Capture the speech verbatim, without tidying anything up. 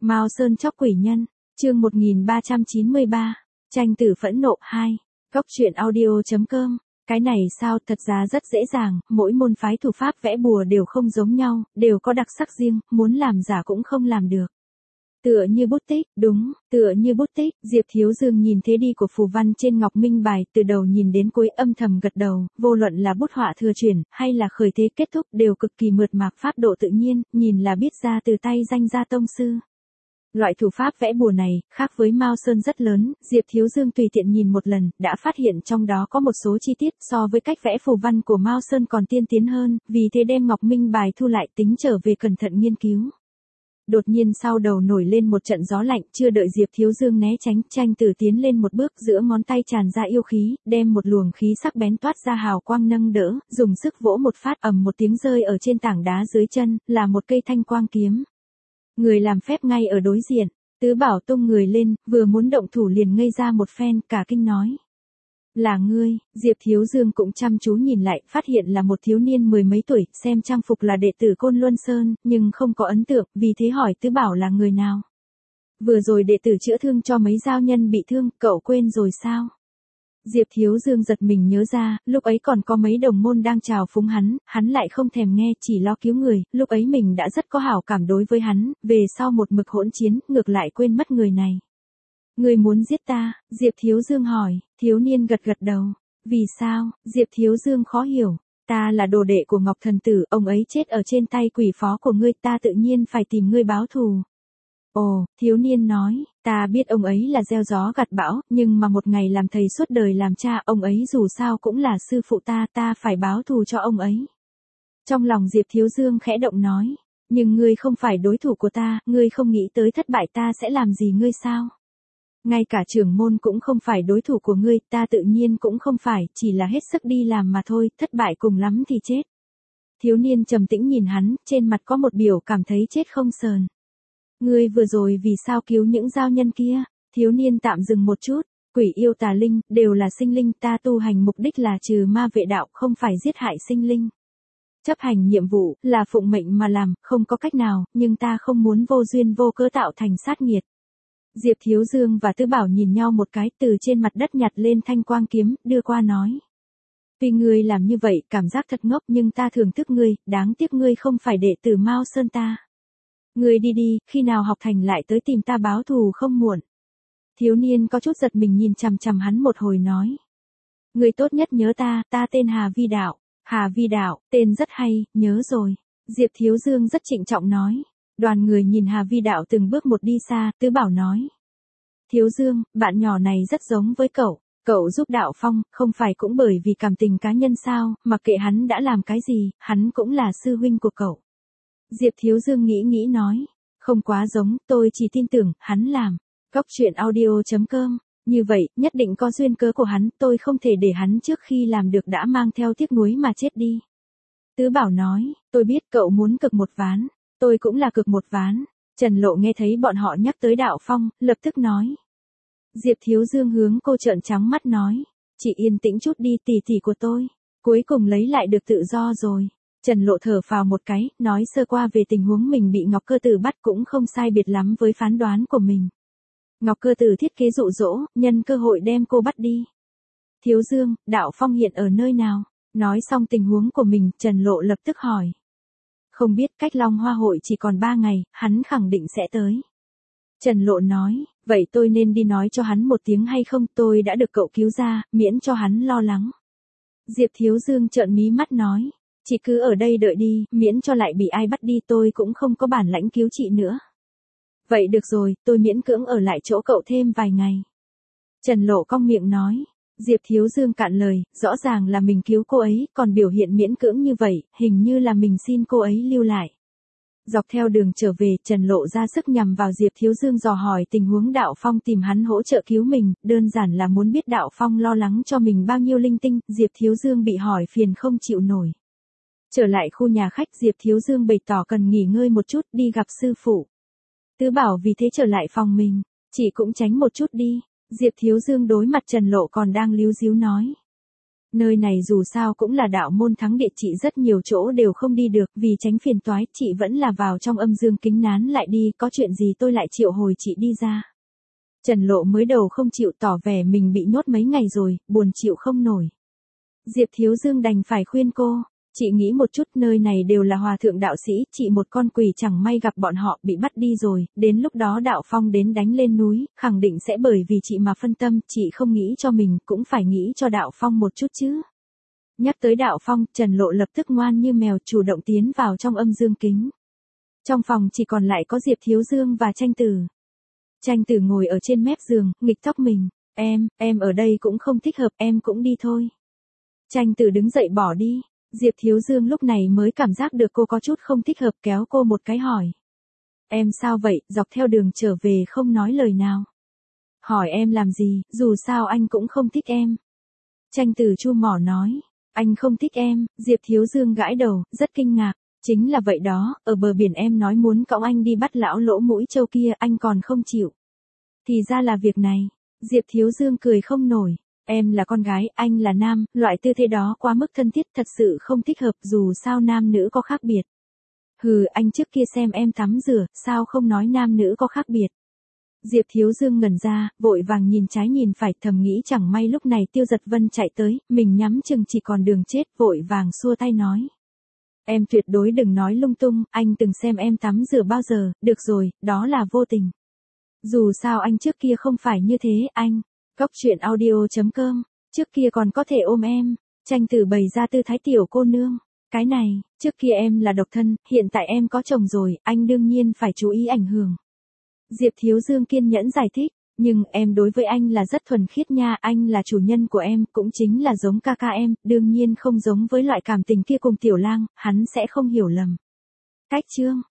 Mao Sơn chóc quỷ nhân, chương một nghìn ba trăm chín mươi ba, tranh tử phẫn nộ hai, góc truyện audio chấm com. Cái này sao, thật ra rất dễ dàng, mỗi môn phái thủ pháp vẽ bùa đều không giống nhau, đều có đặc sắc riêng, muốn làm giả cũng không làm được. Tựa như bút tích, đúng, tựa như bút tích, Diệp Thiếu Dương nhìn thế đi của phù văn trên ngọc minh bài, từ đầu nhìn đến cuối âm thầm gật đầu, vô luận là bút họa thừa chuyển, hay là khởi thế kết thúc đều cực kỳ mượt mà, pháp độ tự nhiên, nhìn là biết ra từ tay danh gia tông sư. Loại thủ pháp vẽ bùa này, khác với Mao Sơn rất lớn, Diệp Thiếu Dương tùy tiện nhìn một lần, đã phát hiện trong đó có một số chi tiết so với cách vẽ phù văn của Mao Sơn còn tiên tiến hơn, vì thế đem ngọc minh bài thu lại tính trở về cẩn thận nghiên cứu. Đột nhiên sau đầu nổi lên một trận gió lạnh, chưa đợi Diệp Thiếu Dương né tránh, tranh tử tiến lên một bước, giữa ngón tay tràn ra yêu khí, đem một luồng khí sắc bén toát ra hào quang nâng đỡ, dùng sức vỗ một phát, ầm một tiếng rơi ở trên tảng đá dưới chân, là một cây thanh quang kiếm. Người làm phép ngay ở đối diện, Tứ Bảo tung người lên, vừa muốn động thủ liền ngây ra một phen, cả kinh nói. Là ngươi, Diệp Thiếu Dương cũng chăm chú nhìn lại, phát hiện là một thiếu niên mười mấy tuổi, xem trang phục là đệ tử Côn Luân Sơn, nhưng không có ấn tượng, vì thế hỏi Tứ Bảo là người nào. Vừa rồi đệ tử chữa thương cho mấy giao nhân bị thương, cậu quên rồi sao? Diệp Thiếu Dương giật mình nhớ ra, lúc ấy còn có mấy đồng môn đang chào phúng hắn, hắn lại không thèm nghe, chỉ lo cứu người, lúc ấy mình đã rất có hảo cảm đối với hắn, về sau một mực hỗn chiến, ngược lại quên mất người này. Người muốn giết ta, Diệp Thiếu Dương hỏi, thiếu niên gật gật đầu. Vì sao, Diệp Thiếu Dương khó hiểu, ta là đồ đệ của Ngọc Thần Tử, ông ấy chết ở trên tay quỷ phó của ngươi, ta tự nhiên phải tìm ngươi báo thù. Ồ, thiếu niên nói, ta biết ông ấy là gieo gió gặt bão, nhưng mà một ngày làm thầy suốt đời làm cha, ông ấy dù sao cũng là sư phụ ta, ta phải báo thù cho ông ấy. Trong lòng Diệp Thiếu Dương khẽ động nói, nhưng ngươi không phải đối thủ của ta, ngươi không nghĩ tới thất bại ta sẽ làm gì ngươi sao? Ngay cả trưởng môn cũng không phải đối thủ của ngươi, ta tự nhiên cũng không phải, chỉ là hết sức đi làm mà thôi, thất bại cùng lắm thì chết. Thiếu niên trầm tĩnh nhìn hắn, trên mặt có một biểu cảm thấy chết không sờn. Ngươi vừa rồi vì sao cứu những giao nhân kia? Thiếu niên tạm dừng một chút, quỷ yêu tà linh, đều là sinh linh, ta tu hành mục đích là trừ ma vệ đạo, không phải giết hại sinh linh. Chấp hành nhiệm vụ, là phụng mệnh mà làm, không có cách nào, nhưng ta không muốn vô duyên vô cớ tạo thành sát nghiệt. Diệp Thiếu Dương và Tứ Bảo nhìn nhau một cái, từ trên mặt đất nhặt lên thanh quang kiếm, đưa qua nói. Tuy ngươi làm như vậy, cảm giác thật ngốc, nhưng ta thưởng thức ngươi, đáng tiếc ngươi không phải đệ tử Mao Sơn ta. Ngươi đi đi, khi nào học thành lại tới tìm ta báo thù không muộn. Thiếu niên có chút giật mình nhìn chằm chằm hắn một hồi nói. Ngươi tốt nhất nhớ ta, ta tên Hà Vi Đạo. Hà Vi Đạo, tên rất hay, nhớ rồi. Diệp Thiếu Dương rất trịnh trọng nói. Đoàn người nhìn Hà Vi Đạo từng bước một đi xa, Tứ Bảo nói. Thiếu Dương, bạn nhỏ này rất giống với cậu, cậu giúp Đạo Phong, không phải cũng bởi vì cảm tình cá nhân sao, mặc kệ hắn đã làm cái gì, hắn cũng là sư huynh của cậu. Diệp Thiếu Dương nghĩ nghĩ nói, không quá giống, tôi chỉ tin tưởng, hắn làm. Góc truyện audio chấm com, như vậy, nhất định có duyên cớ của hắn, tôi không thể để hắn trước khi làm được đã mang theo tiếc nuối mà chết đi. Tứ Bảo nói, tôi biết cậu muốn cực một ván. Tôi cũng là cực một ván. Trần Lộ nghe thấy bọn họ nhắc tới Đạo Phong, lập tức nói. Diệp Thiếu Dương hướng cô trợn trắng mắt nói. Chị yên tĩnh chút đi, tỷ tỷ của tôi. Cuối cùng lấy lại được tự do rồi. Trần Lộ thở phào một cái, nói sơ qua về tình huống mình bị Ngọc Cơ Tử bắt cũng không sai biệt lắm với phán đoán của mình. Ngọc Cơ Tử thiết kế dụ dỗ, nhân cơ hội đem cô bắt đi. Thiếu Dương, Đạo Phong hiện ở nơi nào? Nói xong tình huống của mình, Trần Lộ lập tức hỏi. Không biết, cách Long Hoa hội chỉ còn ba ngày, hắn khẳng định sẽ tới. Trần Lộ nói, vậy tôi nên đi nói cho hắn một tiếng hay không, tôi đã được cậu cứu ra, miễn cho hắn lo lắng. Diệp Thiếu Dương trợn mí mắt nói, chị cứ ở đây đợi đi, miễn cho lại bị ai bắt đi, tôi cũng không có bản lãnh cứu chị nữa. Vậy được rồi, tôi miễn cưỡng ở lại chỗ cậu thêm vài ngày. Trần Lộ cong miệng nói. Diệp Thiếu Dương cạn lời, rõ ràng là mình cứu cô ấy, còn biểu hiện miễn cưỡng như vậy, hình như là mình xin cô ấy lưu lại. Dọc theo đường trở về, Trần Lộ ra sức nhằm vào Diệp Thiếu Dương dò hỏi tình huống Đạo Phong tìm hắn hỗ trợ cứu mình, đơn giản là muốn biết Đạo Phong lo lắng cho mình bao nhiêu linh tinh, Diệp Thiếu Dương bị hỏi phiền không chịu nổi. Trở lại khu nhà khách, Diệp Thiếu Dương bày tỏ cần nghỉ ngơi một chút, đi gặp sư phụ. Tứ Bảo vì thế trở lại phòng mình, chị cũng tránh một chút đi. Diệp Thiếu Dương đối mặt Trần Lộ còn đang líu díu nói. Nơi này dù sao cũng là đạo môn thắng địa, chị rất nhiều chỗ đều không đi được, vì tránh phiền toái, chị vẫn là vào trong âm dương kính nán lại đi, có chuyện gì tôi lại triệu hồi chị đi ra. Trần Lộ mới đầu không chịu, tỏ vẻ mình bị nhốt mấy ngày rồi, buồn chịu không nổi. Diệp Thiếu Dương đành phải khuyên cô, chị nghĩ một chút, nơi này đều là hòa thượng đạo sĩ, chị một con quỷ chẳng may gặp bọn họ bị bắt đi rồi, đến lúc đó đạo phong đến đánh lên núi, khẳng định sẽ bởi vì chị mà phân tâm, chị không nghĩ cho mình, cũng phải nghĩ cho đạo phong một chút chứ. Nhắc tới đạo phong, Trần Lộ lập tức ngoan như mèo chủ động tiến vào trong âm dương kính. Trong phòng chỉ còn lại có Diệp Thiếu Dương và Tranh Tử. Tranh Tử ngồi ở trên mép giường, nghịch tóc mình, em, em ở đây cũng không thích hợp, em cũng đi thôi. Tranh Tử đứng dậy bỏ đi. Diệp Thiếu Dương lúc này mới cảm giác được cô có chút không thích hợp, kéo cô một cái hỏi. Em sao vậy, dọc theo đường trở về không nói lời nào. Hỏi em làm gì, dù sao anh cũng không thích em. Tranh Tử chu mỏ nói, anh không thích em, Diệp Thiếu Dương gãi đầu, rất kinh ngạc. Chính là vậy đó, ở bờ biển em nói muốn cõng anh đi bắt lão lỗ mũi trâu kia, anh còn không chịu. Thì ra là việc này, Diệp Thiếu Dương cười không nổi. Em là con gái, anh là nam, loại tư thế đó quá mức thân thiết, thật sự không thích hợp, dù sao nam nữ có khác biệt. Hừ, anh trước kia xem em tắm rửa, sao không nói nam nữ có khác biệt. Diệp Thiếu Dương ngẩn ra, vội vàng nhìn trái nhìn phải, thầm nghĩ chẳng may lúc này Tiêu Giật Vân chạy tới, mình nhắm chừng chỉ còn đường chết, vội vàng xua tay nói. Em tuyệt đối đừng nói lung tung, anh từng xem em tắm rửa bao giờ, được rồi, đó là vô tình. Dù sao anh trước kia không phải như thế, anh. Góc truyện audio chấm com, trước kia còn có thể ôm em. Tranh Tử bày ra tư thái tiểu cô nương. Cái này, trước kia em là độc thân, hiện tại em có chồng rồi, anh đương nhiên phải chú ý ảnh hưởng. Diệp Thiếu Dương kiên nhẫn giải thích, nhưng em đối với anh là rất thuần khiết nha, anh là chủ nhân của em, cũng chính là giống ca ca em, đương nhiên không giống với loại cảm tình kia cùng Tiểu Lang, hắn sẽ không hiểu lầm. Cách chương